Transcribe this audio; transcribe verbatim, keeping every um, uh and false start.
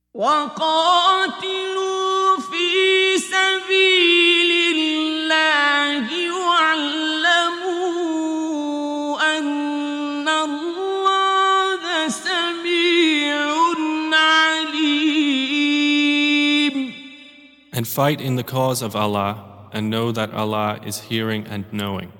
وقاتلوا في سبيل الله واعلموا أن الله سميع عليم. And fight in the cause of Allah, and know that Allah is hearing and knowing.